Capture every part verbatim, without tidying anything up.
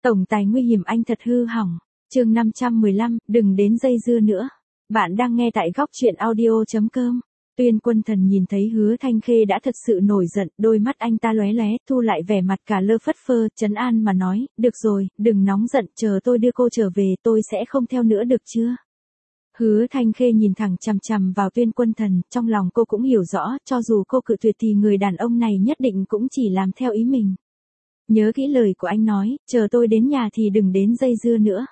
Tổng tài nguy hiểm anh thật hư hỏng. Chương năm trăm mười lăm, đừng đến dây dưa nữa. Bạn đang nghe tại góc truyện audio chấm com. Tuyên Quân Thần nhìn thấy Hứa Thanh Khê đã thật sự nổi giận, đôi mắt anh ta lóe lóe, thu lại vẻ mặt cả lơ phất phơ, trấn an mà nói, được rồi, đừng nóng giận, chờ tôi đưa cô trở về, tôi sẽ không theo nữa được chưa? Hứa Thanh Khê nhìn thẳng chằm chằm vào Tuyên Quân Thần, trong lòng cô cũng hiểu rõ, cho dù cô cự tuyệt thì người đàn ông này nhất định cũng chỉ làm theo ý mình. Nhớ kỹ lời của anh nói, chờ tôi đến nhà thì đừng đến dây dưa nữa.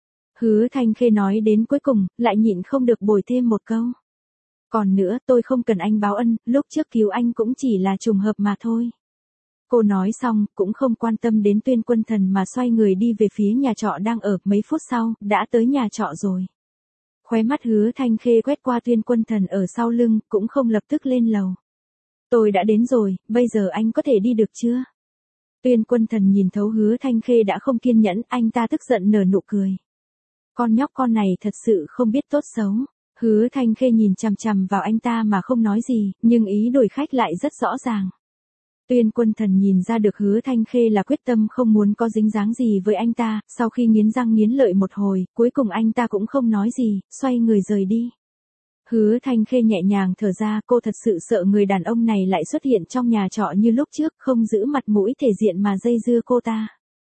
Hứa Thanh Khê nói đến cuối cùng, lại nhịn không được bồi thêm một câu. Còn nữa, tôi không cần anh báo ân, lúc trước cứu anh cũng chỉ là trùng hợp mà thôi. Cô nói xong, cũng không quan tâm đến Tuyên Quân Thần mà xoay người đi về phía nhà trọ đang ở, mấy phút sau, đã tới nhà trọ rồi. Khóe mắt Hứa Thanh Khê quét qua Tuyên Quân Thần ở sau lưng, cũng không lập tức lên lầu. Tôi đã đến rồi, bây giờ anh có thể đi được chưa? Tuyên Quân Thần nhìn thấu Hứa Thanh Khê đã không kiên nhẫn, anh ta tức giận nở nụ cười. Con nhóc con này thật sự không biết tốt xấu. Hứa Thanh Khê nhìn chằm chằm vào anh ta mà không nói gì, nhưng ý đổi khách lại rất rõ ràng. Tuyên Quân Thần nhìn ra được Hứa Thanh Khê là quyết tâm không muốn có dính dáng gì với anh ta, sau khi nghiến răng nghiến lợi một hồi, cuối cùng anh ta cũng không nói gì, xoay người rời đi. Hứa Thanh Khê nhẹ nhàng thở ra, cô thật sự sợ người đàn ông này lại xuất hiện trong nhà trọ như lúc trước, không giữ mặt mũi thể diện mà dây dưa cô ta.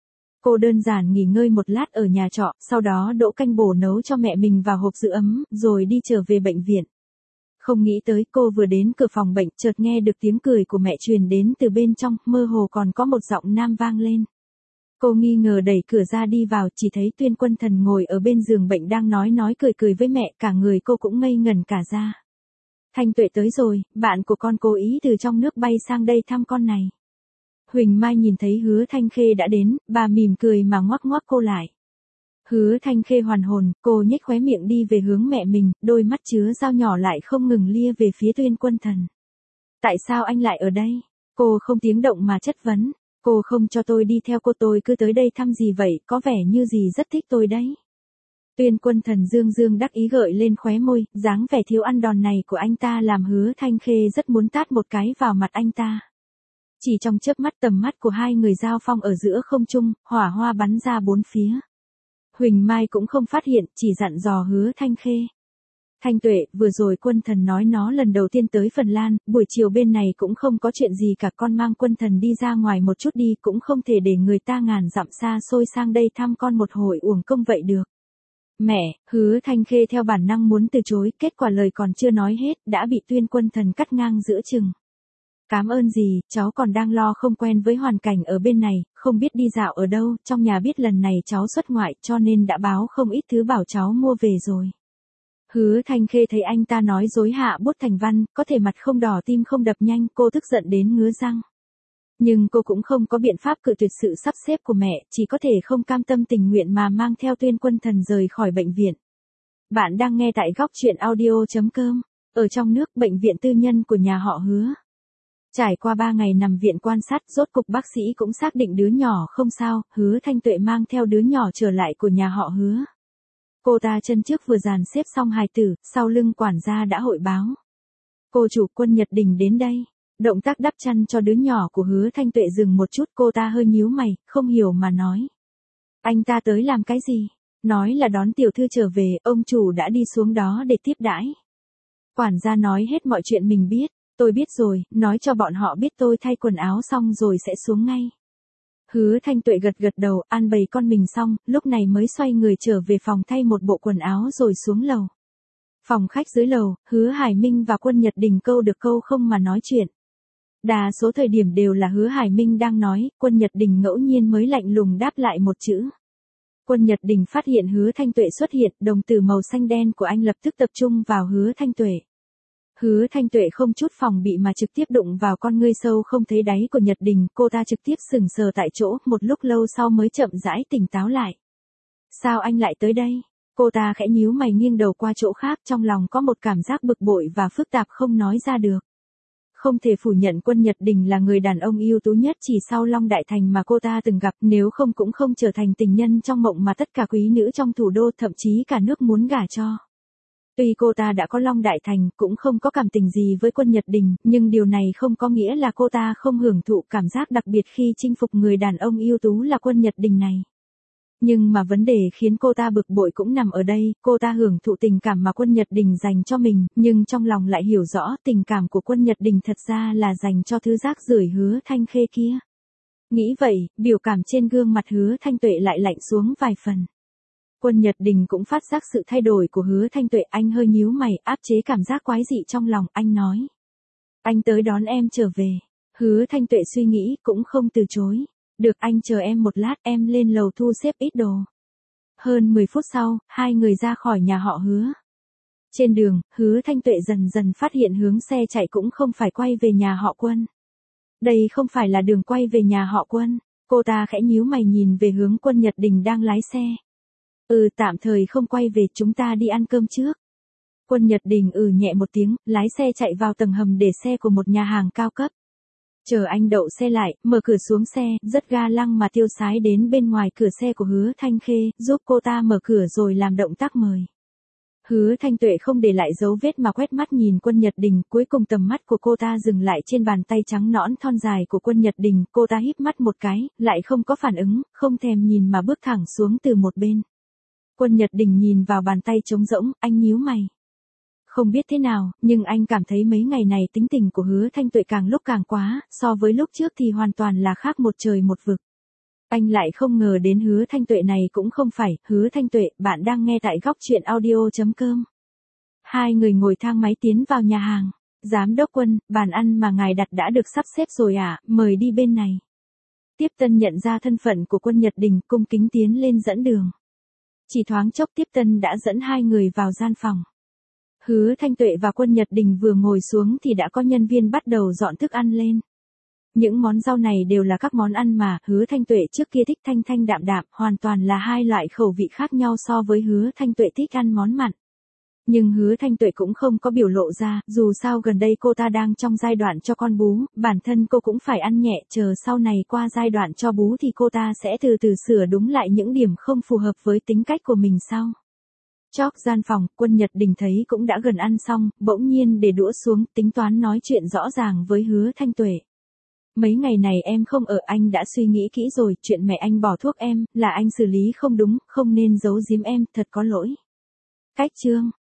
Cô đơn giản nghỉ ngơi một lát ở nhà trọ, sau đó đổ canh bổ nấu cho mẹ mình vào hộp giữ ấm, rồi đi trở về bệnh viện. Không nghĩ tới cô vừa đến cửa phòng bệnh, chợt nghe được tiếng cười của mẹ truyền đến từ bên trong, mơ hồ còn có một giọng nam vang lên. Cô nghi ngờ đẩy cửa ra đi vào, chỉ thấy Tuyên Quân Thần ngồi ở bên giường bệnh đang nói nói cười cười với mẹ, cả người cô cũng ngây ngẩn cả ra. Thanh Tuệ tới rồi, bạn của con cố ý từ trong nước bay sang đây thăm con này. Huỳnh Mai nhìn thấy Hứa Thanh Khê đã đến, bà mỉm cười mà ngoắc ngoắc cô lại. Hứa Thanh Khê hoàn hồn, cô nhếch khóe miệng đi về hướng mẹ mình, đôi mắt chứa dao nhỏ lại không ngừng lia về phía Tuyên Quân Thần. Tại sao anh lại ở đây? Cô không tiếng động mà chất vấn. Cô không cho tôi đi theo cô, tôi cứ tới đây thăm gì vậy, có vẻ như gì rất thích tôi đấy. Tuyên Quân Thần dương dương đắc ý gợi lên khóe môi, dáng vẻ thiếu ăn đòn này của anh ta làm Hứa Thanh Khê rất muốn tát một cái vào mặt anh ta. Chỉ trong chớp mắt tầm mắt của hai người giao phong ở giữa không trung, hỏa hoa bắn ra bốn phía. Huỳnh Mai cũng không phát hiện, chỉ dặn dò Hứa Thanh Khê. Thanh Tuệ, vừa rồi Quân Thần nói nó lần đầu tiên tới Phần Lan, buổi chiều bên này cũng không có chuyện gì cả, con mang Quân Thần đi ra ngoài một chút đi, cũng không thể để người ta ngàn dặm xa xôi sang đây thăm con một hồi uổng công vậy được. Mẹ, Hứa Thanh Khê theo bản năng muốn từ chối, kết quả lời còn chưa nói hết, đã bị Tuyên Quân Thần cắt ngang giữa chừng. Cảm ơn gì, cháu còn đang lo không quen với hoàn cảnh ở bên này, không biết đi dạo ở đâu, trong nhà biết lần này cháu xuất ngoại cho nên đã báo không ít thứ bảo cháu mua về rồi. Hứa Thanh Khê thấy anh ta nói dối hạ bút thành văn, có thể mặt không đỏ tim không đập nhanh, cô tức giận đến ngứa răng. Nhưng cô cũng không có biện pháp cự tuyệt sự sắp xếp của mẹ, chỉ có thể không cam tâm tình nguyện mà mang theo Tuyên Quân Thần rời khỏi bệnh viện. Bạn đang nghe tại góc truyện audio chấm com. Ở trong nước, bệnh viện tư nhân của nhà họ Hứa. Trải qua ba ngày nằm viện quan sát, rốt cục bác sĩ cũng xác định đứa nhỏ không sao, Hứa Thanh Tuệ mang theo đứa nhỏ trở lại của nhà họ Hứa. Cô ta chân trước vừa dàn xếp xong hài tử, sau lưng quản gia đã hội báo. Cô chủ Quân Nhật Đình đến đây. Động tác đắp chăn cho đứa nhỏ của Hứa Thanh Tuệ dừng một chút, cô ta hơi nhíu mày, không hiểu mà nói. Anh ta tới làm cái gì? Nói là đón tiểu thư trở về, ông chủ đã đi xuống đó để tiếp đãi. Quản gia nói hết mọi chuyện mình biết. Tôi biết rồi, nói cho bọn họ biết tôi thay quần áo xong rồi sẽ xuống ngay. Hứa Thanh Tuệ gật gật đầu, an bày con mình xong, lúc này mới xoay người trở về phòng thay một bộ quần áo rồi xuống lầu. Phòng khách dưới lầu, Hứa Hải Minh và Quân Nhật Đình câu được câu không mà nói chuyện. Đa số thời điểm đều là Hứa Hải Minh đang nói, Quân Nhật Đình ngẫu nhiên mới lạnh lùng đáp lại một chữ. Quân Nhật Đình phát hiện Hứa Thanh Tuệ xuất hiện, đồng tử màu xanh đen của anh lập tức tập trung vào Hứa Thanh Tuệ. Hứa Thanh Tuệ không chút phòng bị mà trực tiếp đụng vào con ngươi sâu không thấy đáy của Nhật Đình, cô ta trực tiếp sững sờ tại chỗ, một lúc lâu sau mới chậm rãi tỉnh táo lại. Sao anh lại tới đây? Cô ta khẽ nhíu mày nghiêng đầu qua chỗ khác, trong lòng có một cảm giác bực bội và phức tạp không nói ra được. Không thể phủ nhận Quân Nhật Đình là người đàn ông ưu tú nhất chỉ sau Long Đại Thành mà cô ta từng gặp, nếu không cũng không trở thành tình nhân trong mộng mà tất cả quý nữ trong thủ đô thậm chí cả nước muốn gả cho. Tuy cô ta đã có Long Đại Thành, cũng không có cảm tình gì với Quân Nhật Đình, nhưng điều này không có nghĩa là cô ta không hưởng thụ cảm giác đặc biệt khi chinh phục người đàn ông ưu tú là Quân Nhật Đình này. Nhưng mà vấn đề khiến cô ta bực bội cũng nằm ở đây, cô ta hưởng thụ tình cảm mà Quân Nhật Đình dành cho mình, nhưng trong lòng lại hiểu rõ tình cảm của Quân Nhật Đình thật ra là dành cho thứ rác rưởi Hứa Thanh Khê kia. Nghĩ vậy, biểu cảm trên gương mặt Hứa Thanh Tuệ lại lạnh xuống vài phần. Quân Nhật Đình cũng phát giác sự thay đổi của Hứa Thanh Tuệ, anh hơi nhíu mày, áp chế cảm giác quái dị trong lòng, anh nói. Anh tới đón em trở về. Hứa Thanh Tuệ suy nghĩ, cũng không từ chối. Được, anh chờ em một lát, em lên lầu thu xếp ít đồ. Hơn mười phút sau, hai người ra khỏi nhà họ Hứa. Trên đường, Hứa Thanh Tuệ dần dần phát hiện hướng xe chạy cũng không phải quay về nhà họ Quân. Đây không phải là đường quay về nhà họ Quân. Cô ta khẽ nhíu mày nhìn về hướng Quân Nhật Đình đang lái xe. Ừ, tạm thời không quay về, chúng ta đi ăn cơm trước. Quân Nhật Đình ừ nhẹ một tiếng, lái xe chạy vào tầng hầm để xe của một nhà hàng cao cấp. Chờ anh đậu xe lại, mở cửa xuống xe, rất ga lăng mà tiêu sái đến bên ngoài cửa xe của Hứa Thanh Khê, giúp cô ta mở cửa rồi làm động tác mời. Hứa Thanh Tuệ không để lại dấu vết mà quét mắt nhìn Quân Nhật Đình, cuối cùng tầm mắt của cô ta dừng lại trên bàn tay trắng nõn thon dài của Quân Nhật Đình, cô ta híp mắt một cái, lại không có phản ứng, không thèm nhìn mà bước thẳng xuống từ một bên. Quân Nhật Đình nhìn vào bàn tay trống rỗng, anh nhíu mày. Không biết thế nào, nhưng anh cảm thấy mấy ngày này tính tình của Hứa Thanh Tuệ càng lúc càng quá, so với lúc trước thì hoàn toàn là khác một trời một vực. Anh lại không ngờ đến Hứa Thanh Tuệ này cũng không phải. Hứa Thanh Tuệ, bạn đang nghe tại góc truyện audio.com. Hai người ngồi thang máy tiến vào nhà hàng. Giám đốc Quân, bàn ăn mà ngài đặt đã được sắp xếp rồi ạ, à, mời đi bên này. Tiếp tân nhận ra thân phận của Quân Nhật Đình, cung kính tiến lên dẫn đường. Chỉ thoáng chốc Tiếp tân đã dẫn hai người vào gian phòng. Hứa Thanh Tuệ và Quân Nhật Đình vừa ngồi xuống thì đã có nhân viên bắt đầu dọn thức ăn lên. Những món rau này đều là các món ăn mà Hứa Thanh Tuệ trước kia thích thanh thanh đạm đạm, hoàn toàn là hai loại khẩu vị khác nhau so với Hứa Thanh Tuệ thích ăn món mặn. Nhưng Hứa Thanh Tuệ cũng không có biểu lộ ra, dù sao gần đây cô ta đang trong giai đoạn cho con bú, bản thân cô cũng phải ăn nhẹ, chờ sau này qua giai đoạn cho bú thì cô ta sẽ từ từ sửa đúng lại những điểm không phù hợp với tính cách của mình sau. Chóp gian phòng, Quân Nhật Đình thấy cũng đã gần ăn xong, bỗng nhiên để đũa xuống, tính toán nói chuyện rõ ràng với Hứa Thanh Tuệ. Mấy ngày này em không ở, anh đã suy nghĩ kỹ rồi, chuyện mẹ anh bỏ thuốc em, là anh xử lý không đúng, không nên giấu giếm em, thật có lỗi. Cách chương,